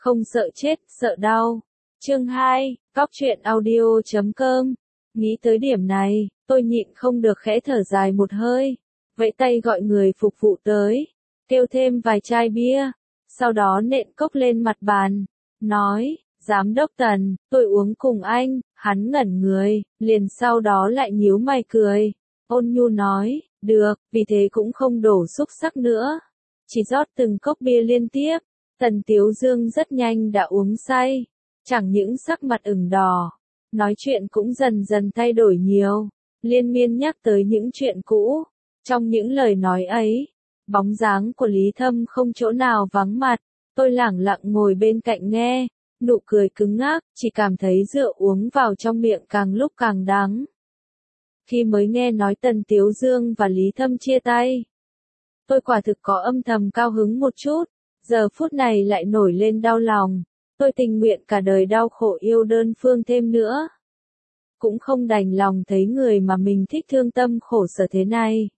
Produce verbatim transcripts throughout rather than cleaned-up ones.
không sợ chết, sợ đau. Chương hai, Cóc truyện audio chấm com. Nghĩ tới điểm này, tôi nhịn không được khẽ thở dài một hơi, vẫy tay gọi người phục vụ tới, kêu thêm vài chai bia, sau đó nện cốc lên mặt bàn, nói, Giám đốc Tần, tôi uống cùng anh. Hắn ngẩn người, liền sau đó lại nhíu mày cười, ôn nhu nói, được, vì thế cũng không đổ xúc sắc nữa, chỉ rót từng cốc bia liên tiếp. Tần Tiếu Dương rất nhanh đã uống say, chẳng những sắc mặt ửng đỏ, nói chuyện cũng dần dần thay đổi nhiều, liên miên nhắc tới những chuyện cũ. Trong những lời nói ấy, bóng dáng của Lý Thâm không chỗ nào vắng mặt, tôi lẳng lặng ngồi bên cạnh nghe, nụ cười cứng ngắc, chỉ cảm thấy rượu uống vào trong miệng càng lúc càng đắng. Khi mới nghe nói Tần Tiếu Dương và Lý Thâm chia tay, tôi quả thực có âm thầm cao hứng một chút, giờ phút này lại nổi lên đau lòng, tôi tình nguyện cả đời đau khổ yêu đơn phương thêm nữa. Cũng không đành lòng thấy người mà mình thích thương tâm khổ sở thế này.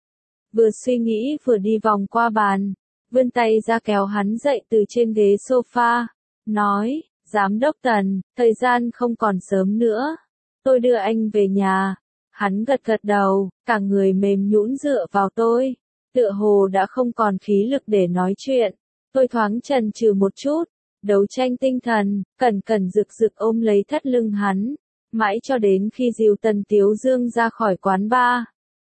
Vừa suy nghĩ vừa đi vòng qua bàn, vươn tay ra kéo hắn dậy từ trên ghế sofa, nói, Giám đốc Tần, thời gian không còn sớm nữa, tôi đưa anh về nhà. Hắn gật gật đầu, cả người mềm nhũn dựa vào tôi, tựa hồ đã không còn khí lực để nói chuyện. Tôi thoáng chần chừ một chút, đấu tranh tinh thần, cẩn cẩn rực rực ôm lấy thắt lưng hắn, mãi cho đến khi dìu Tần Tiếu Dương ra khỏi quán bar.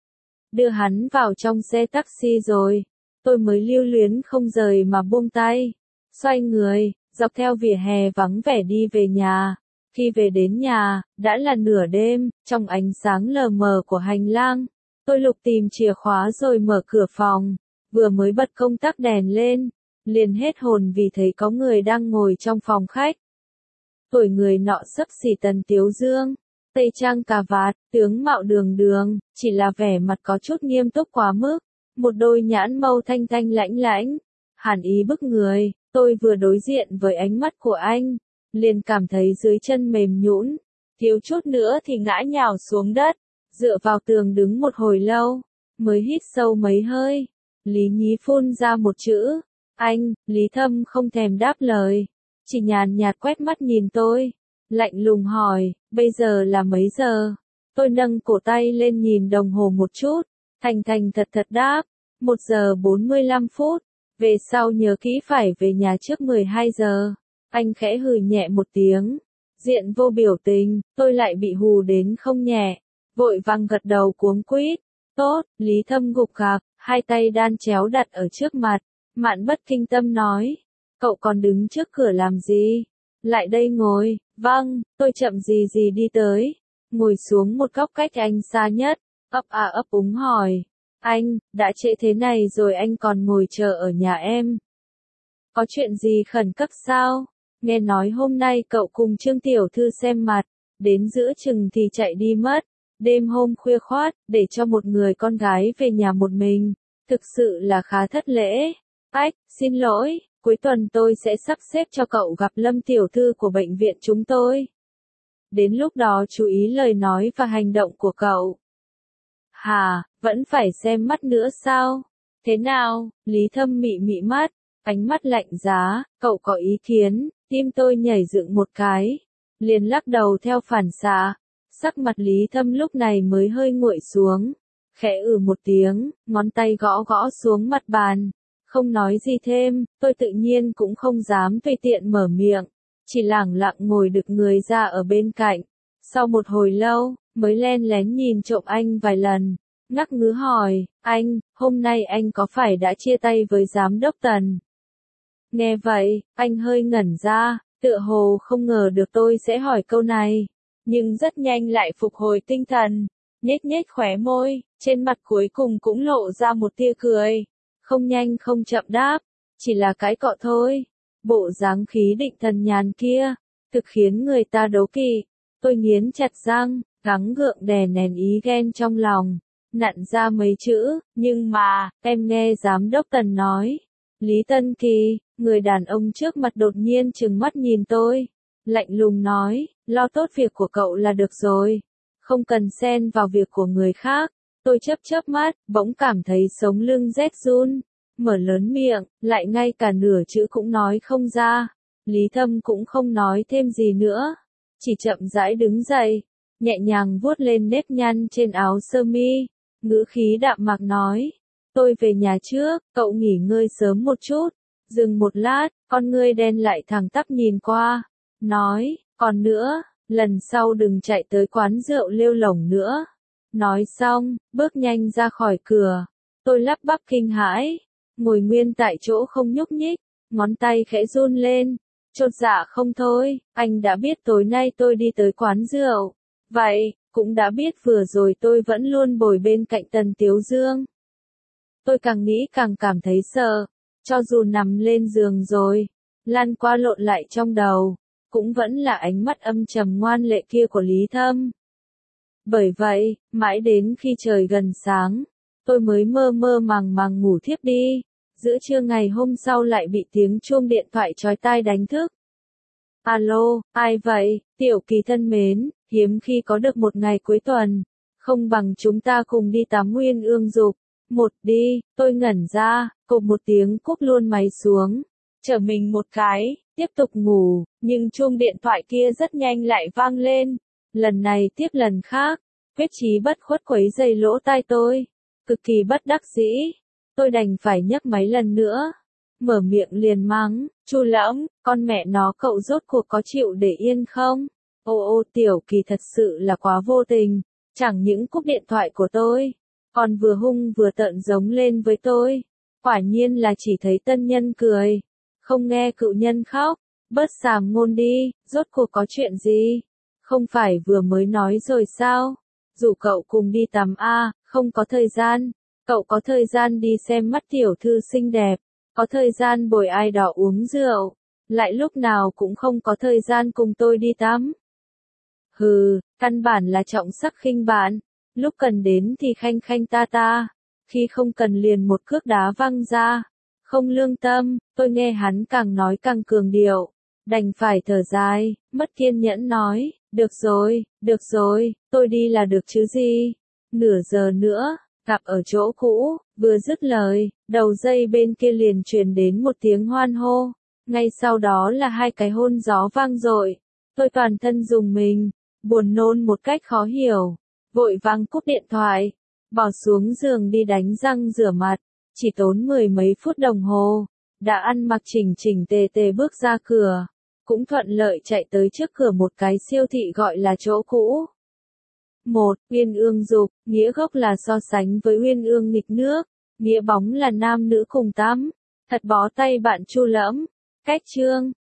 Đưa hắn vào trong xe taxi rồi, tôi mới lưu luyến không rời mà buông tay, xoay người, dọc theo vỉa hè vắng vẻ đi về nhà. Khi về đến nhà, đã là nửa đêm, trong ánh sáng lờ mờ của hành lang, tôi lục tìm chìa khóa rồi mở cửa phòng, vừa mới bật công tắc đèn lên, liền hết hồn vì thấy có người đang ngồi trong phòng khách. Tuổi người nọ xấp xỉ Tần Tiếu Dương, tây trang cà vạt, tướng mạo đường đường, chỉ là vẻ mặt có chút nghiêm túc quá mức, một đôi nhãn mâu thanh thanh lãnh lãnh, hàn ý bức người. Tôi vừa đối diện với ánh mắt của anh, liền cảm thấy dưới chân mềm nhũn, thiếu chút nữa thì ngã nhào xuống đất, dựa vào tường đứng một hồi lâu, mới hít sâu mấy hơi. Lý Nhí phun ra một chữ, anh. Lý Thâm không thèm đáp lời, chỉ nhàn nhạt quét mắt nhìn tôi, lạnh lùng hỏi, bây giờ là mấy giờ? Tôi nâng cổ tay lên nhìn đồng hồ một chút, thành thành thật thật đáp, một giờ bốn mươi lăm phút. Về sau nhớ kỹ phải về nhà trước mười hai giờ. Anh khẽ hừ nhẹ một tiếng, diện vô biểu tình, tôi lại bị hù đến không nhẹ, vội vàng gật đầu cuống quýt. Tốt. Lý Thâm gục gạc, hai tay đan chéo đặt ở trước mặt, Mạn bất kinh tâm nói, cậu còn đứng trước cửa làm gì? Lại đây ngồi. Vâng. Tôi chậm gì gì đi tới, ngồi xuống một góc cách anh xa nhất, ấp à ấp úng hỏi, anh, đã trễ thế này rồi anh còn ngồi chờ ở nhà em? Có chuyện gì khẩn cấp sao? Nghe nói hôm nay cậu cùng Trương Tiểu Thư xem mặt, đến giữa chừng thì chạy đi mất, đêm hôm khuya khoắt, để cho một người con gái về nhà một mình, thực sự là khá thất lễ. Ách, xin lỗi, cuối tuần tôi sẽ sắp xếp cho cậu gặp Lâm Tiểu Thư của bệnh viện chúng tôi. Đến lúc đó chú ý lời nói và hành động của cậu. Hà, vẫn phải xem mắt nữa sao? Thế nào? Lý Thâm mị mị mắt, ánh mắt lạnh giá, cậu có ý kiến? Tim tôi nhảy dựng một cái, liền lắc đầu theo phản xạ. Sắc mặt Lý Thâm lúc này mới hơi nguội xuống, khẽ ừ một tiếng, ngón tay gõ gõ xuống mặt bàn, không nói gì thêm. Tôi tự nhiên cũng không dám tùy tiện mở miệng, chỉ lẳng lặng ngồi đực người ra ở bên cạnh. Sau một hồi lâu, mới len lén nhìn trộm anh vài lần, ngắc ngứ hỏi, anh, hôm nay anh có phải đã chia tay với Giám đốc Tần? Nghe vậy, anh hơi ngẩn ra, tựa hồ không ngờ được tôi sẽ hỏi câu này, nhưng rất nhanh lại phục hồi tinh thần, nhếch nhếch khóe môi, trên mặt cuối cùng cũng lộ ra một tia cười, không nhanh không chậm đáp, chỉ là cái cọ thôi. Bộ dáng khí định thần nhàn kia, thực khiến người ta đố kỵ. Tôi nghiến chặt răng, gắng gượng đè nén ý ghen trong lòng, nặn ra mấy chữ, nhưng mà, em nghe Giám đốc Tần nói. Lý Tân Kỳ, người đàn ông trước mặt đột nhiên trừng mắt nhìn tôi, lạnh lùng nói, lo tốt việc của cậu là được rồi, không cần xen vào việc của người khác. Tôi chớp chớp mắt, bỗng cảm thấy sống lưng rét run, mở lớn miệng, lại ngay cả nửa chữ cũng nói không ra. Lý Thâm cũng không nói thêm gì nữa, chỉ chậm rãi đứng dậy, nhẹ nhàng vuốt lên nếp nhăn trên áo sơ mi, ngữ khí đạm mạc nói, tôi về nhà trước, cậu nghỉ ngơi sớm một chút. Dừng một lát, con ngươi đen lại thẳng tắp nhìn qua, nói, còn nữa, lần sau đừng chạy tới quán rượu lêu lổng nữa. Nói xong, bước nhanh ra khỏi cửa, tôi lắp bắp kinh hãi, ngồi nguyên tại chỗ không nhúc nhích, ngón tay khẽ run lên, chột dạ không thôi, anh đã biết tối nay tôi đi tới quán rượu, vậy, cũng đã biết vừa rồi tôi vẫn luôn bồi bên cạnh Tần Tiếu Dương. Tôi càng nghĩ càng cảm thấy sợ, cho dù nằm lên giường rồi, lan qua lộn lại trong đầu, cũng vẫn là ánh mắt âm trầm ngoan lệ kia của Lý Thâm. Bởi vậy, mãi đến khi trời gần sáng, tôi mới mơ mơ màng màng ngủ thiếp đi, giữa trưa ngày hôm sau lại bị tiếng chuông điện thoại chói tai đánh thức. Alo, ai vậy, Tiểu Kỳ thân mến, hiếm khi có được một ngày cuối tuần, không bằng chúng ta cùng đi tắm Nguyên Ương Dục. Một đi, tôi ngẩn ra, cộp một tiếng cúp luôn máy xuống, trở mình một cái, tiếp tục ngủ, nhưng chuông điện thoại kia rất nhanh lại vang lên, lần này tiếp lần khác, quyết chí bất khuất quấy dày lỗ tai tôi, cực kỳ bất đắc dĩ, tôi đành phải nhấc máy lần nữa, mở miệng liền mắng, Chu Lẫm, con mẹ nó cậu rốt cuộc có chịu để yên không? Ô ô Tiểu Kỳ thật sự là quá vô tình, chẳng những cúp điện thoại của tôi, còn vừa hung vừa tợn giống lên với tôi, quả nhiên là chỉ thấy tân nhân cười, không nghe cựu nhân khóc, bớt xàm ngôn đi, rốt cuộc có chuyện gì? Không phải vừa mới nói rồi sao? Rủ cậu cùng đi tắm a, không có thời gian, cậu có thời gian đi xem mắt tiểu thư xinh đẹp, có thời gian bồi ai đó uống rượu, lại lúc nào cũng không có thời gian cùng tôi đi tắm. Hừ, căn bản là trọng sắc khinh bạn, lúc cần đến thì khanh khanh ta ta, khi không cần liền một cước đá văng ra, không lương tâm, tôi nghe hắn càng nói càng cường điệu, đành phải thở dài, mất kiên nhẫn nói, được rồi, được rồi, tôi đi là được chứ gì, nửa giờ nữa, gặp ở chỗ cũ, vừa dứt lời, đầu dây bên kia liền truyền đến một tiếng hoan hô, ngay sau đó là hai cái hôn gió vang dội, tôi toàn thân rùng mình, buồn nôn một cách khó hiểu, vội vàng cúp điện thoại, bỏ xuống giường đi đánh răng rửa mặt, chỉ tốn mười mấy phút đồng hồ, đã ăn mặc chỉnh chỉnh tề tề bước ra cửa, cũng thuận lợi chạy tới trước cửa một cái siêu thị gọi là chỗ cũ. Một, Uyên Ương Dục, nghĩa gốc là so sánh với Uyên Ương nghịch nước, nghĩa bóng là nam nữ cùng tắm, thật bó tay bạn Chu Lẫm, cách chương.